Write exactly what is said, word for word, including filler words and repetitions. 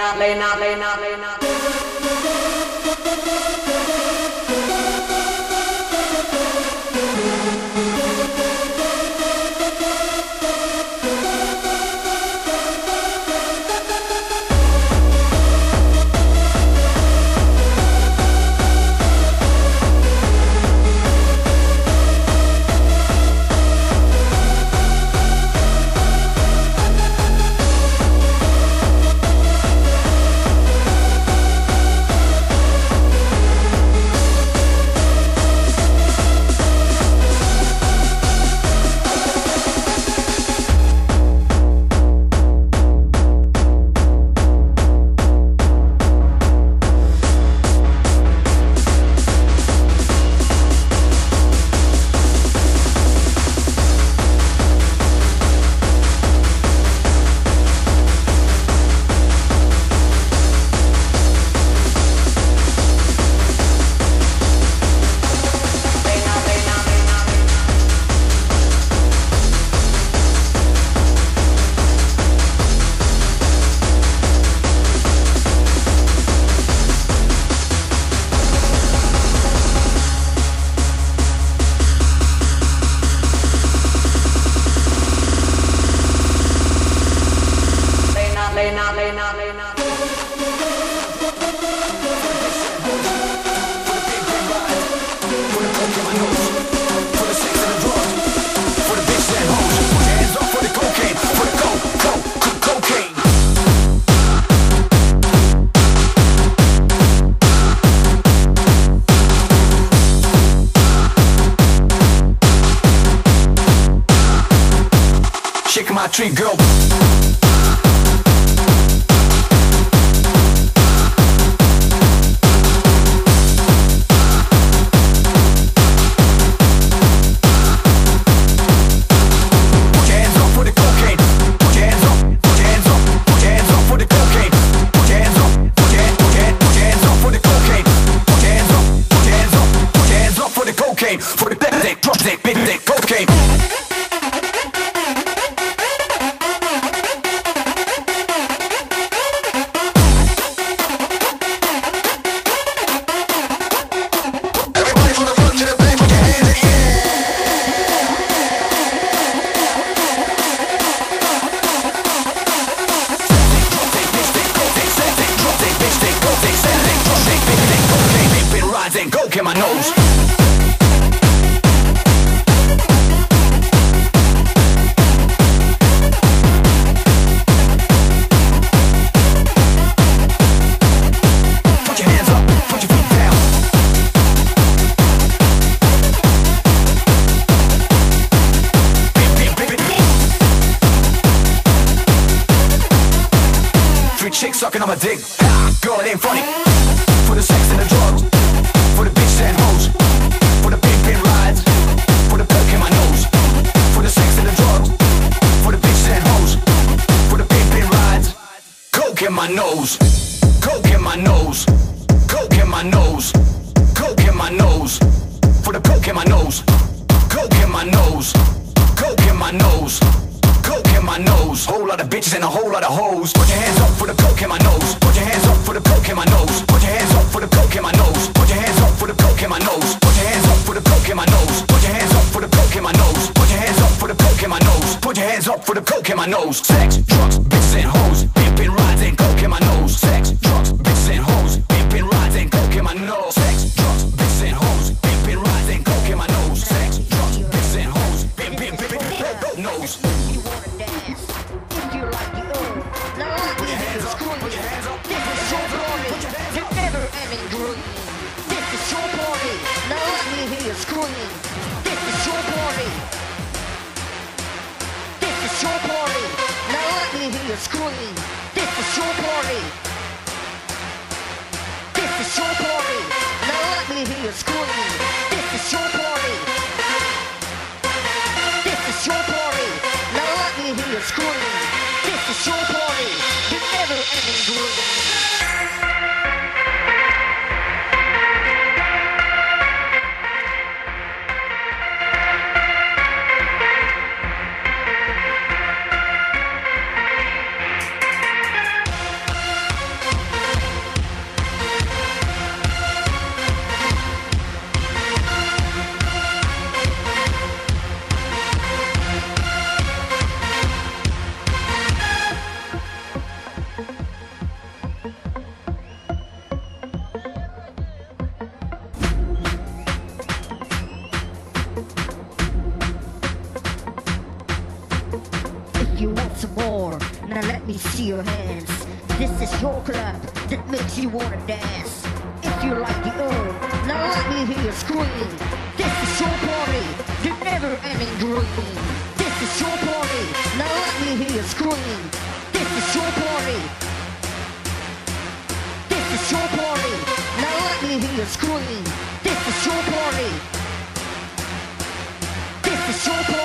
Lena, Lena, Lena, Lena. Lena, Lena, Lena. Shaking my tree, girl. For the big dick, drop dick, big dick, cocaine. Everybody from the front to the back, put your hands in the air. Drop dick, bitch, dick, cocaine, sex dick, drop dick, bitch, dick, cocaine, sex dick, drop dick, big dick, cocaine, big bit rides and coke in my nose. Chick sucking on my dick, girl, it ain't funny. For the sex and the drugs, for the bitch and hoes, for the big big rides, for the coke in my nose. For the sex and the drugs, for the bitch and hoes, for the big big rides. Coke in my nose, coke in my nose, coke in my nose, coke in my nose. For the coke in my nose, coke in my nose, coke in my nose. Coke in my nose, whole lot of bitches and a whole lot of hoes. Put your hands up for the coke in my nose. Put your hands up for the coke in my nose. Put your hands up for the coke in my nose. Put your hands up for the coke in my nose. Put your hands up for the coke in my nose. Put your hands up for the coke in my nose. Put your hands up for the coke in my nose. Put your hands up for the coke in my nose. Sex, drugs, bitches and hoes, pimpin' rides and coke in my nose. Sex, drugs, bitches and hoes, pimpin' rides and coke in my nose. Sex, drugs, bitches and hoes, pimpin' rides and coke in my nose. Sex, drugs, bitches and hoes, pimpin' pimpin' pimpin' nose. Scream. This is your party. This is your party. Now let me hear you scream. This is your party. This is your party. Now let me hear you scream. This is your party. This is your party. Now let me hear you scream. This is your party. You never ending dream. some more. Now let me see your hands. This is your club that makes you wanna dance. If you like the earth, now let me hear you scream. This is your party, the never-ending dream. This is your party, now let me hear you scream. This is your party. This is your party, now let me hear you scream. This is your party. This is your party.